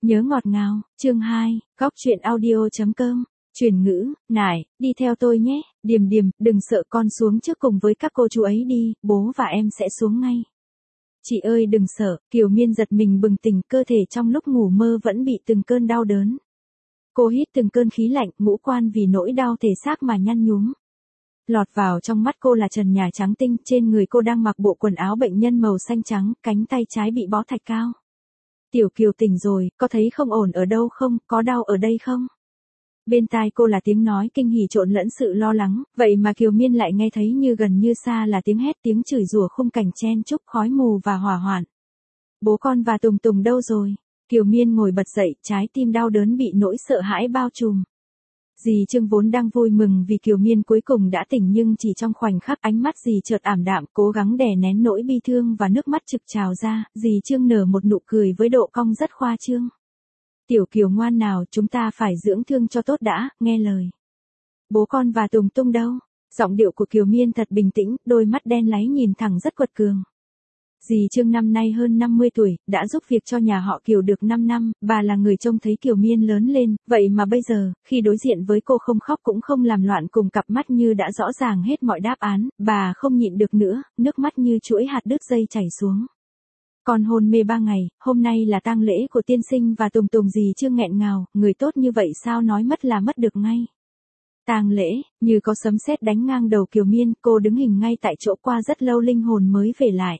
Nhớ ngọt ngào, chương 2, góc truyện audio.com, truyền ngữ, nải, đi theo tôi nhé, Điềm Điềm, đừng sợ con xuống trước cùng với các cô chú ấy đi, bố và em sẽ xuống ngay. Chị ơi đừng sợ, Kiều Miên giật mình bừng tỉnh, cơ thể trong lúc ngủ mơ vẫn bị từng cơn đau đớn. Cô hít từng cơn khí lạnh, ngũ quan vì nỗi đau thể xác mà nhăn nhúm. Lọt vào trong mắt cô là trần nhà trắng tinh, trên người cô đang mặc bộ quần áo bệnh nhân màu xanh trắng, cánh tay trái bị bó thạch cao. Tiểu Kiều tỉnh rồi, có thấy không ổn ở đâu không, có đau ở đây không? Bên tai cô là tiếng nói kinh hỉ trộn lẫn sự lo lắng, vậy mà Kiều Miên lại nghe thấy như gần như xa là tiếng hét, tiếng chửi rủa, khung cảnh chen chúc khói mù và hỏa hoạn. Bố con và Tùng Tùng đâu rồi? Kiều Miên ngồi bật dậy, trái tim đau đớn bị nỗi sợ hãi bao trùm. Dì Trương vốn đang vui mừng vì Kiều Miên cuối cùng đã tỉnh, nhưng chỉ trong khoảnh khắc ánh mắt dì chợt ảm đạm, cố gắng đè nén nỗi bi thương và nước mắt trực trào ra, dì Trương nở một nụ cười với độ cong rất khoa trương. Tiểu Kiều ngoan nào, chúng ta phải dưỡng thương cho tốt đã, nghe lời. Bố con và Tùng Tùng đâu? Giọng điệu của Kiều Miên thật bình tĩnh, đôi mắt đen láy nhìn thẳng rất quật cường. Dì Trương năm nay hơn 50 tuổi, đã giúp việc cho nhà họ Kiều được 5 năm, bà là người trông thấy Kiều Miên lớn lên, vậy mà bây giờ, khi đối diện với cô không khóc cũng không làm loạn, cùng cặp mắt như đã rõ ràng hết mọi đáp án, bà không nhịn được nữa, nước mắt như chuỗi hạt đứt dây chảy xuống. Con hôn mê 3 ngày, hôm nay là tang lễ của tiên sinh và Tùng Tùng, dì Trương nghẹn ngào, người tốt như vậy sao nói mất là mất được ngay. Tang lễ, như có sấm sét đánh ngang đầu Kiều Miên, cô đứng hình ngay tại chỗ, qua rất lâu linh hồn mới về lại.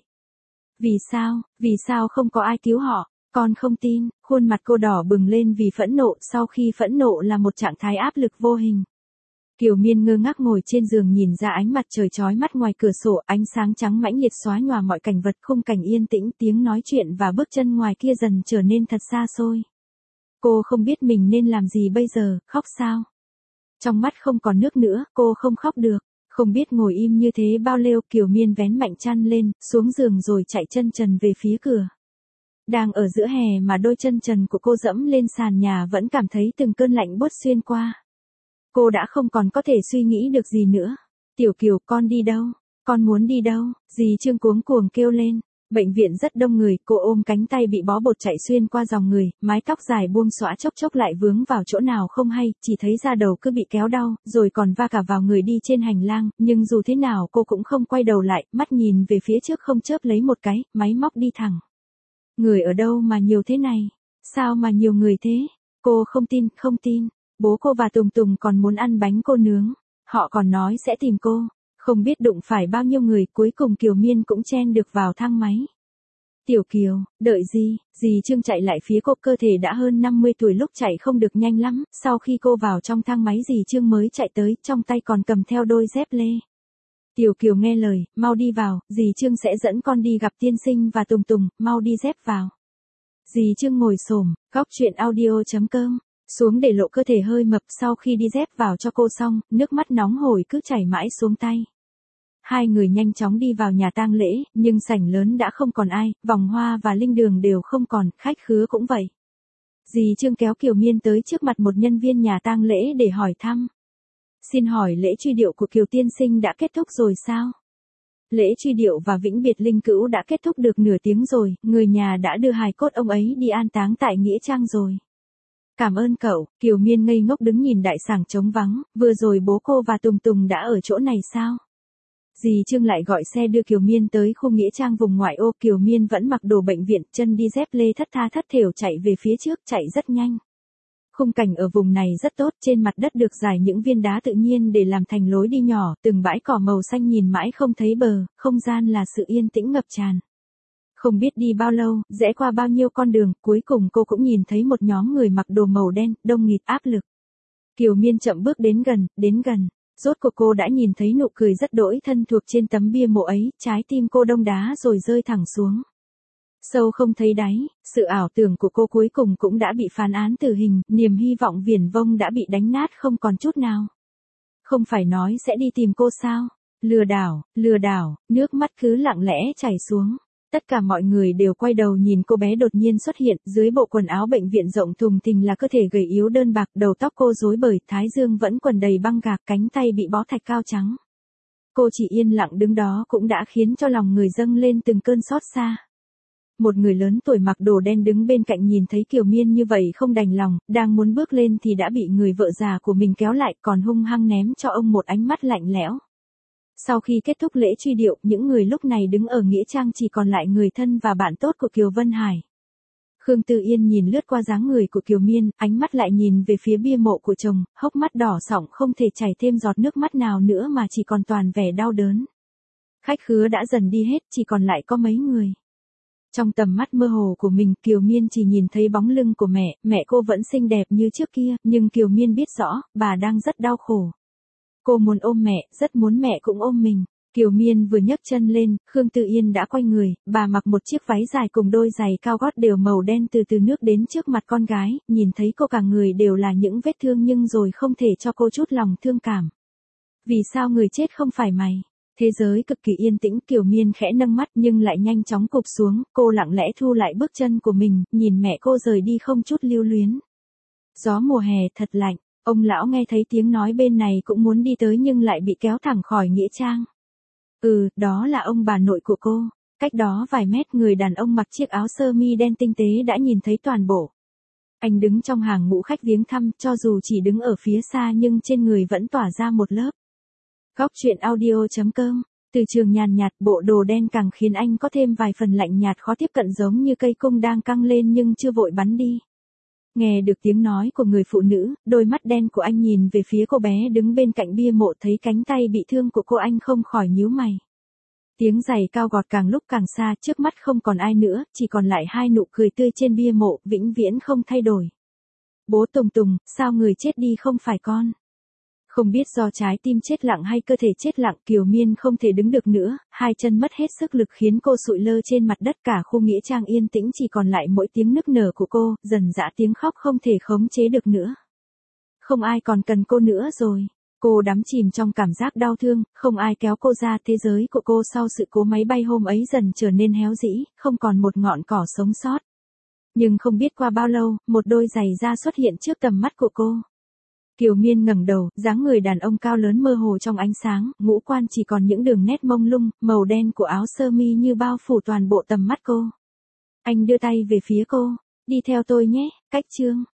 Vì sao không có ai cứu họ? Con không tin, khuôn mặt cô đỏ bừng lên vì phẫn nộ, sau khi phẫn nộ là một trạng thái áp lực vô hình. Kiều Miên ngơ ngác ngồi trên giường nhìn ra ánh mặt trời chói mắt ngoài cửa sổ, ánh sáng trắng mãnh liệt xóa nhòa mọi cảnh vật, khung cảnh yên tĩnh, tiếng nói chuyện và bước chân ngoài kia dần trở nên thật xa xôi. Cô không biết mình nên làm gì bây giờ, khóc sao? Trong mắt không còn nước nữa, cô không khóc được. Không biết ngồi im như thế bao lâu, Kiều Miên vén mạnh chăn lên, xuống giường rồi chạy chân trần về phía cửa. Đang ở giữa hè mà đôi chân trần của cô dẫm lên sàn nhà vẫn cảm thấy từng cơn lạnh buốt xuyên qua. Cô đã không còn có thể suy nghĩ được gì nữa. Tiểu Kiều, con đi đâu? Con muốn đi đâu? Dì Trương cuống cuồng kêu lên. Bệnh viện rất đông người, cô ôm cánh tay bị bó bột chạy xuyên qua dòng người, mái tóc dài buông xõa chốc chốc lại vướng vào chỗ nào không hay, chỉ thấy da đầu cứ bị kéo đau, rồi còn va cả vào người đi trên hành lang, nhưng dù thế nào cô cũng không quay đầu lại, mắt nhìn về phía trước không chớp lấy một cái, máy móc đi thẳng. Người ở đâu mà nhiều thế này? Sao mà nhiều người thế? Cô không tin, bố cô và Tùng Tùng còn muốn ăn bánh cô nướng, họ còn nói sẽ tìm cô. Không biết đụng phải bao nhiêu người, cuối cùng Kiều Miên cũng chen được vào thang máy. Tiểu Kiều, đợi gì? Dì Trương chạy lại phía cô, cơ thể đã hơn 50 tuổi, lúc chạy không được nhanh lắm, sau khi cô vào trong thang máy dì Trương mới chạy tới, trong tay còn cầm theo đôi dép lê. Tiểu Kiều nghe lời, mau đi vào, dì Trương sẽ dẫn con đi gặp tiên sinh và Tùng Tùng, mau đi dép vào. Dì Trương ngồi xổm, góc truyện audio.com, xuống để lộ cơ thể hơi mập, sau khi đi dép vào cho cô xong, nước mắt nóng hổi cứ chảy mãi xuống tay. Hai người nhanh chóng đi vào nhà tang lễ, nhưng sảnh lớn đã không còn ai, vòng hoa và linh đường đều không còn, khách khứa cũng vậy. Dì Trương kéo Kiều Miên tới trước mặt một nhân viên nhà tang lễ để hỏi thăm. Xin hỏi lễ truy điệu của Kiều tiên sinh đã kết thúc rồi sao? Lễ truy điệu và vĩnh biệt linh cữu đã kết thúc được nửa tiếng rồi, người nhà đã đưa hài cốt ông ấy đi an táng tại nghĩa trang rồi. Cảm ơn cậu. Kiều Miên ngây ngốc đứng nhìn đại sảnh trống vắng, vừa rồi bố cô và Tùng Tùng đã ở chỗ này sao? Dì Trương lại gọi xe đưa Kiều Miên tới khu nghĩa trang vùng ngoại ô, Kiều Miên vẫn mặc đồ bệnh viện, chân đi dép lê thất tha thất thểu chạy về phía trước, chạy rất nhanh. Khung cảnh ở vùng này rất tốt, trên mặt đất được rải những viên đá tự nhiên để làm thành lối đi nhỏ, từng bãi cỏ màu xanh nhìn mãi không thấy bờ, không gian là sự yên tĩnh ngập tràn. Không biết đi bao lâu, rẽ qua bao nhiêu con đường, cuối cùng cô cũng nhìn thấy một nhóm người mặc đồ màu đen, đông nghịt áp lực. Kiều Miên chậm bước đến gần. Rốt cuộc cô đã nhìn thấy nụ cười rất đỗi thân thuộc trên tấm bia mộ ấy, trái tim cô đông đá rồi rơi thẳng xuống. Sâu không thấy đáy, sự ảo tưởng của cô cuối cùng cũng đã bị phán án tử hình, niềm hy vọng viển vông đã bị đánh nát không còn chút nào. Không phải nói sẽ đi tìm cô sao? Lừa đảo, nước mắt cứ lặng lẽ chảy xuống. Tất cả mọi người đều quay đầu nhìn cô bé đột nhiên xuất hiện, dưới bộ quần áo bệnh viện rộng thùng thình là cơ thể gầy yếu đơn bạc, đầu tóc cô rối bời, thái dương vẫn quần đầy băng gạc, cánh tay bị bó thạch cao trắng. Cô chỉ yên lặng đứng đó cũng đã khiến cho lòng người dâng lên từng cơn xót xa. Một người lớn tuổi mặc đồ đen đứng bên cạnh nhìn thấy Kiều Miên như vậy không đành lòng, đang muốn bước lên thì đã bị người vợ già của mình kéo lại còn hung hăng ném cho ông một ánh mắt lạnh lẽo. Sau khi kết thúc lễ truy điệu, những người lúc này đứng ở nghĩa trang chỉ còn lại người thân và bạn tốt của Kiều Vân Hải. Khương Tư Yên nhìn lướt qua dáng người của Kiều Miên, ánh mắt lại nhìn về phía bia mộ của chồng, hốc mắt đỏ sọng không thể chảy thêm giọt nước mắt nào nữa mà chỉ còn toàn vẻ đau đớn. Khách khứa đã dần đi hết, chỉ còn lại có mấy người. Trong tầm mắt mơ hồ của mình, Kiều Miên chỉ nhìn thấy bóng lưng của mẹ cô vẫn xinh đẹp như trước kia, nhưng Kiều Miên biết rõ, bà đang rất đau khổ. Cô muốn ôm mẹ, rất muốn mẹ cũng ôm mình. Kiều Miên vừa nhấc chân lên, Khương Tư Yên đã quay người, bà mặc một chiếc váy dài cùng đôi giày cao gót đều màu đen từ từ nước đến trước mặt con gái, nhìn thấy cô cả người đều là những vết thương nhưng rồi không thể cho cô chút lòng thương cảm. Vì sao người chết không phải mày? Thế giới cực kỳ yên tĩnh, Kiều Miên khẽ nâng mắt nhưng lại nhanh chóng cụp xuống, cô lặng lẽ thu lại bước chân của mình, nhìn mẹ cô rời đi không chút lưu luyến. Gió mùa hè thật lạnh, ông lão nghe thấy tiếng nói bên này cũng muốn đi tới nhưng lại bị kéo thẳng khỏi nghĩa trang. Đó là ông bà nội của cô. Cách đó vài mét người đàn ông mặc chiếc áo sơ mi đen tinh tế đã nhìn thấy toàn bộ. Anh đứng trong hàng ngũ khách viếng thăm, cho dù chỉ đứng ở phía xa nhưng trên người vẫn tỏa ra một lớp. Góc truyện audio.com. Từ trường nhàn nhạt, bộ đồ đen càng khiến anh có thêm vài phần lạnh nhạt khó tiếp cận, giống như cây cung đang căng lên nhưng chưa vội bắn đi. Nghe được tiếng nói của người phụ nữ, đôi mắt đen của anh nhìn về phía cô bé đứng bên cạnh bia mộ, thấy cánh tay bị thương của cô anh không khỏi nhíu mày. Tiếng giày cao gót càng lúc càng xa, trước mắt không còn ai nữa, chỉ còn lại hai nụ cười tươi trên bia mộ, vĩnh viễn không thay đổi. Bố Tùng Tùng, sao người chết đi không phải con? Không biết do trái tim chết lặng hay cơ thể chết lặng, Kiều Miên không thể đứng được nữa, hai chân mất hết sức lực khiến cô sụi lơ trên mặt đất, cả khu nghĩa trang yên tĩnh chỉ còn lại mỗi tiếng nức nở của cô, dần dã tiếng khóc không thể khống chế được nữa. Không ai còn cần cô nữa rồi. Cô đắm chìm trong cảm giác đau thương, không ai kéo cô ra, thế giới của cô sau sự cố máy bay hôm ấy dần trở nên héo rĩ, không còn một ngọn cỏ sống sót. Nhưng không biết qua bao lâu, một đôi giày da xuất hiện trước tầm mắt của cô. Kiều Miên ngẩng đầu, dáng người đàn ông cao lớn mơ hồ trong ánh sáng, ngũ quan chỉ còn những đường nét mông lung, màu đen của áo sơ mi như bao phủ toàn bộ tầm mắt cô. Anh đưa tay về phía cô, đi theo tôi nhé, cách chương.